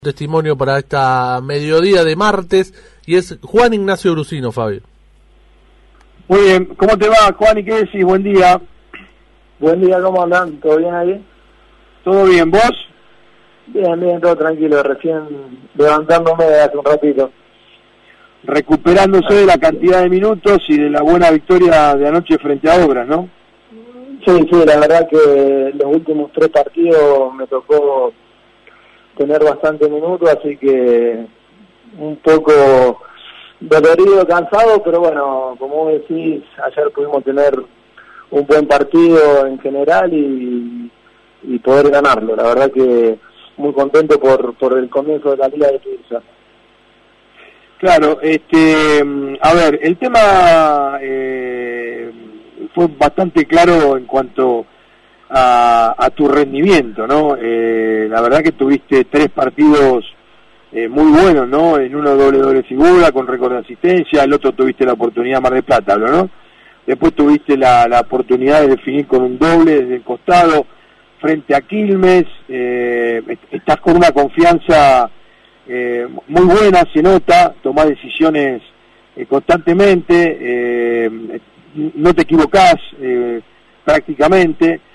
Testimonio para esta mediodía de martes y es Juan Ignacio Brusino, Fabio. Muy bien, ¿cómo te va, Juan? ¿Y qué decís? Buen día. Buen día, ¿cómo andan? ¿Todo bien ahí? ¿Todo bien? ¿Vos? Bien, todo tranquilo, recién levantándome hace un ratito. Recuperándose de la cantidad de minutos y de la buena victoria de anoche frente a Obras, ¿no? Sí, la verdad que los últimos 3 partidos me tocó tener bastante minutos, así que un poco dolorido, cansado, pero bueno, como vos decís, ayer pudimos tener un buen partido en general y poder ganarlo. La verdad que muy contento por el comienzo de la Liga de Turcia. Claro, a ver, el tema fue bastante claro en cuanto a tu rendimiento, ¿no? La verdad que tuviste 3 partidos muy buenos, ¿no? En uno doble figura, con récord de asistencia, el otro tuviste la oportunidad de Mar del Plata, ¿no? Después tuviste la oportunidad de definir con un doble desde el costado frente a Quilmes. Estás con una confianza muy buena, se nota, tomás decisiones constantemente, no te equivocás prácticamente.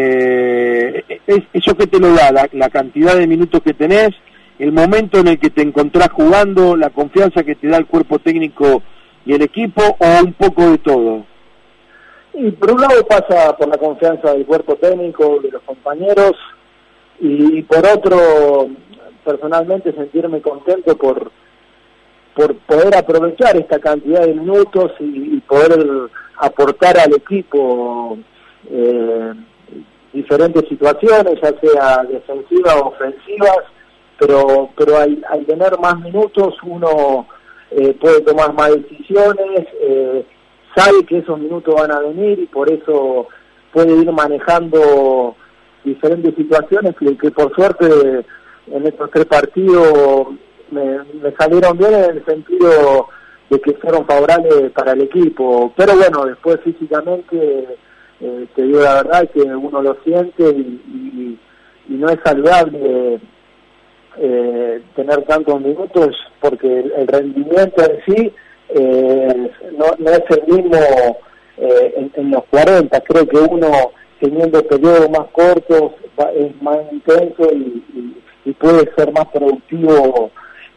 Eso que te lo da, la cantidad de minutos que tenés, el momento en el que te encontrás jugando, la confianza que te da el cuerpo técnico y el equipo, o un poco de todo. Y por un lado pasa por la confianza del cuerpo técnico, de los compañeros, y por otro, personalmente sentirme contento por poder aprovechar esta cantidad de minutos y poder aportar al equipo diferentes situaciones, ya sea defensivas o ofensivas, pero al tener más minutos uno puede tomar más decisiones, sabe que esos minutos van a venir y por eso puede ir manejando diferentes situaciones que por suerte en estos 3 partidos me salieron bien en el sentido de que fueron favorables para el equipo, pero bueno, después físicamente te digo la verdad que uno lo siente y no es saludable tener tantos minutos porque el rendimiento en sí no es el mismo en los 40. Creo que uno teniendo periodos más cortos es más intenso y puede ser más productivo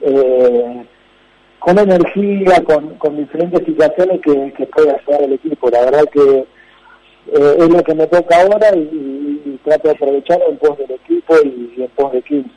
con energía, con diferentes situaciones que puede ayudar al equipo. La verdad que es lo que me toca ahora y trato de aprovechar en pos del equipo y en pos de Quilmes.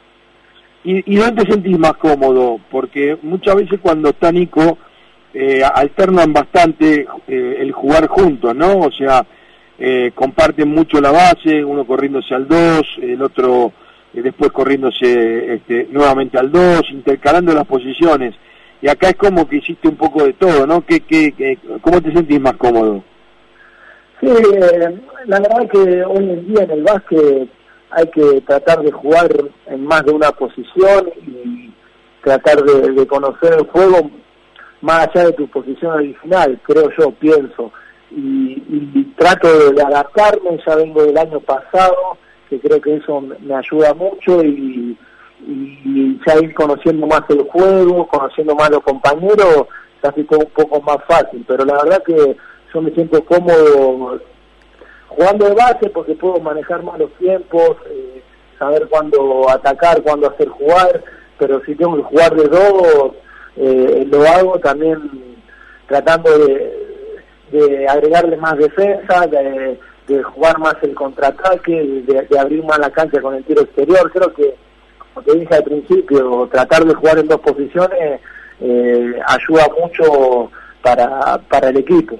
¿Y dónde te sentís más cómodo? Porque muchas veces cuando está Nico, alternan bastante el jugar juntos, ¿no? O sea, comparten mucho la base, uno corriéndose al 2, el otro después corriéndose nuevamente al 2, intercalando las posiciones. Y acá es como que hiciste un poco de todo, ¿no? ¿Cómo te sentís más cómodo? Sí, la verdad que hoy en día en el básquet hay que tratar de jugar en más de una posición y tratar de conocer el juego más allá de tu posición original, creo yo, pienso. Y trato de adaptarme, ya vengo del año pasado, que creo que eso me ayuda mucho y ya ir conociendo más el juego, conociendo más los compañeros, se hace todo un poco más fácil, pero la verdad que yo me siento cómodo jugando de base porque puedo manejar más los tiempos, saber cuándo atacar, cuándo hacer jugar, pero si tengo que jugar de 2, lo hago también tratando de agregarle más defensa, de jugar más el contraataque, de abrir más la cancha con el tiro exterior. Creo que, como te dije al principio, tratar de jugar en 2 posiciones ayuda mucho para el equipo.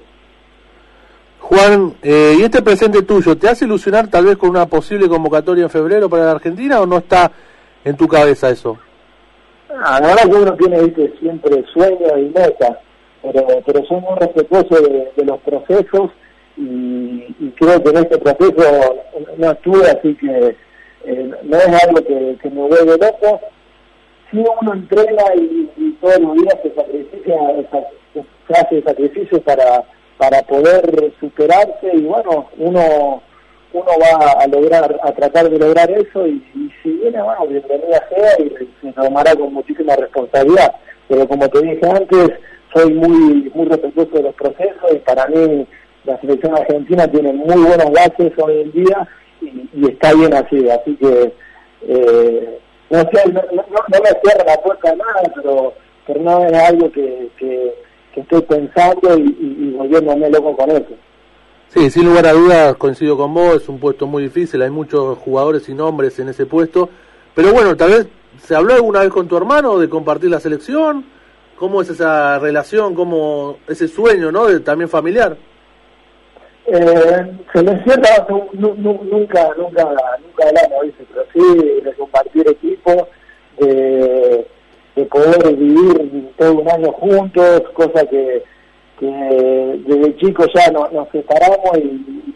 Juan, ¿y este presente tuyo te hace ilusionar tal vez con una posible convocatoria en febrero para la Argentina o no está en tu cabeza eso? La verdad que uno tiene, ¿viste?, siempre sueños y metas, pero soy muy respetuoso de los procesos y creo que en este proceso no estuve, así que no es algo que me vuelve loco. Si uno entrena y todos los días se hace sacrificio para poder superarse y bueno, uno uno va a tratar de lograr eso, y si viene, bueno, bienvenida sea, y se tomará con muchísima responsabilidad. Pero como te dije antes, soy muy respetuoso de los procesos, y para mí la selección argentina tiene muy buenos bases hoy en día, y está bien así que no sé, no me cierra la puerta a nada, pero no es algo que estoy pensando y volviéndome loco con eso. Sí, sin lugar a dudas coincido con vos, es un puesto muy difícil, hay muchos jugadores y nombres en ese puesto, pero bueno, tal vez ¿se habló alguna vez con tu hermano de compartir la selección? ¿Cómo es esa relación, cómo ese sueño, ¿no?, también familiar? Selección nunca hablamos, ¿viste? Pero sí de compartir equipo, de poder vivir todo un año juntos, cosa que desde chicos ya nos separamos y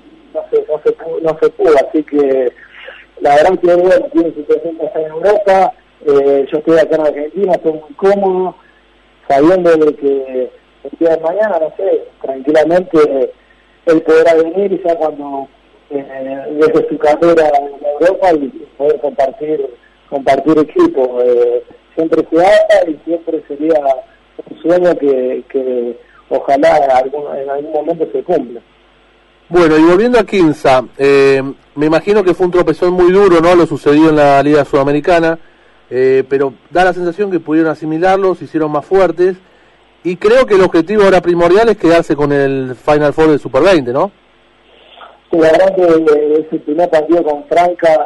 no se pudo, así que la verdad que bueno, tiene su presencia en Europa, yo estoy acá en Argentina, estoy muy cómodo, sabiendo de que el día de mañana, no sé, tranquilamente él podrá venir ya cuando desde su carrera en Europa y poder compartir equipo. Siempre se habla y siempre sería un sueño que ojalá en algún momento se cumpla. Bueno, y volviendo a Quimsa, me imagino que fue un tropezón muy duro, ¿no?, lo sucedido en la Liga Sudamericana, pero da la sensación que pudieron asimilarlo, se hicieron más fuertes, y creo que el objetivo ahora primordial es quedarse con el Final Four del Super 20, ¿no? Sí, la verdad que ese primer partido con Franca,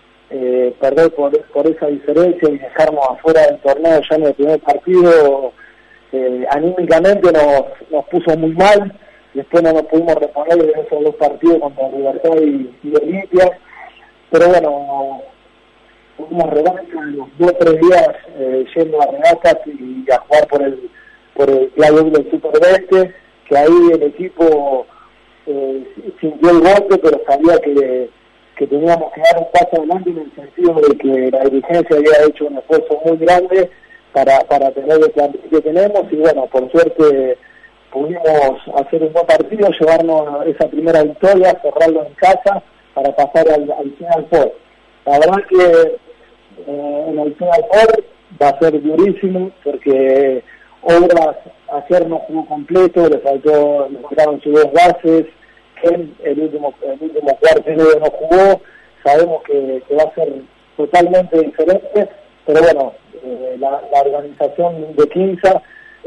perder por esa diferencia y dejarnos afuera del torneo ya en el primer partido, anímicamente nos puso muy mal. Después no nos pudimos reponer de esos dos partidos contra Libertad y Olimpia, pero bueno, tuvimos revancha los 2 o 3 días yendo a regatas y a jugar por el play-off del Super 20, que ahí el equipo sintió el golpe, pero sabía que teníamos que dar un paso adelante, en el sentido de que la dirigencia había hecho un esfuerzo muy grande para tener el plantel que tenemos, y bueno, por suerte pudimos hacer un buen partido, llevarnos esa primera victoria, cerrarlo en casa para pasar al Final Four. La verdad que en el Final Four va a ser durísimo, porque Obras ayer no jugó completo, le faltaron sus 2 bases, Ken el último cuarto no jugó, sabemos que va a ser totalmente diferente, pero bueno, la organización de Quimsa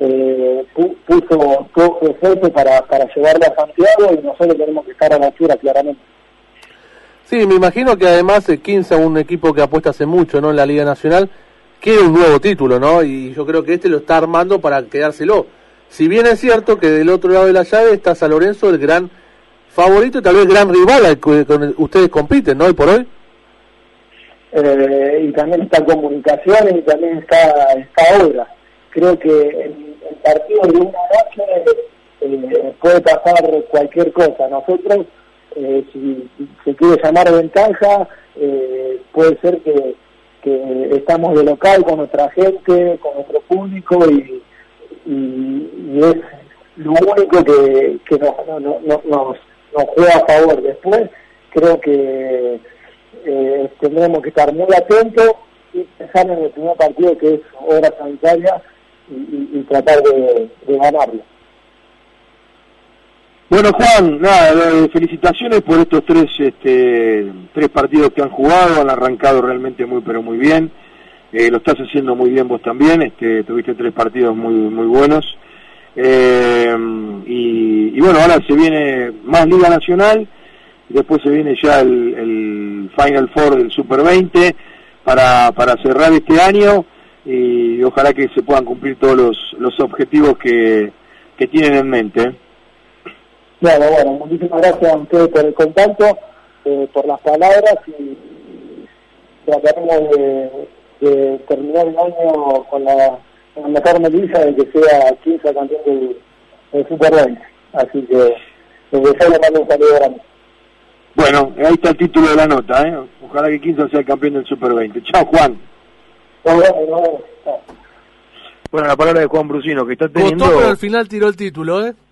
puso todo su esfuerzo para llevarlo a Santiago, y nosotros tenemos que estar a la altura, claramente. Sí, me imagino que además Quimsa, un equipo que apuesta hace mucho, ¿no?, en la Liga Nacional, quiere un nuevo título, ¿no? Y yo creo que lo está armando para quedárselo. Si bien es cierto que del otro lado de la llave está San Lorenzo, el gran favorito y tal vez gran rival al que ustedes compiten, ¿no?, hoy por hoy. Y también está Comunicaciones y también está Obras. Creo que el partido de una noche puede pasar cualquier cosa. Nosotros, si se quiere llamar ventaja, puede ser que estamos de local con nuestra gente, con nuestro público, y es lo único que nos juega a favor. Después creo que tendremos que estar muy atentos y pensar en el primer partido, que es Obras Sanitaria, y tratar de ganarlo. Bueno, Juan, nada, felicitaciones por estos 3 partidos que han jugado, han arrancado realmente pero muy bien, lo estás haciendo muy bien vos también, tuviste 3 partidos muy buenos, y bueno, ahora se viene más Liga Nacional, después se viene ya el Final Four del Super 20 para cerrar este año, y ojalá que se puedan cumplir todos los objetivos que tienen en mente. Bueno, muchísimas gracias a ustedes por el contacto, por las palabras, y trataremos de terminar el año con la mejor noticia de que sea Quimsa campeón del Super 20. Así que desde ya le mando un saludo grande. Bueno, ahí está el título de la nota, ¿eh? Ojalá que Quimsa sea el campeón del Super 20. Chao, Juan. Nos vemos. Bueno, la palabra de Juan Brusino, que está teniendo... Costó, pero al final tiró el título, ¿eh?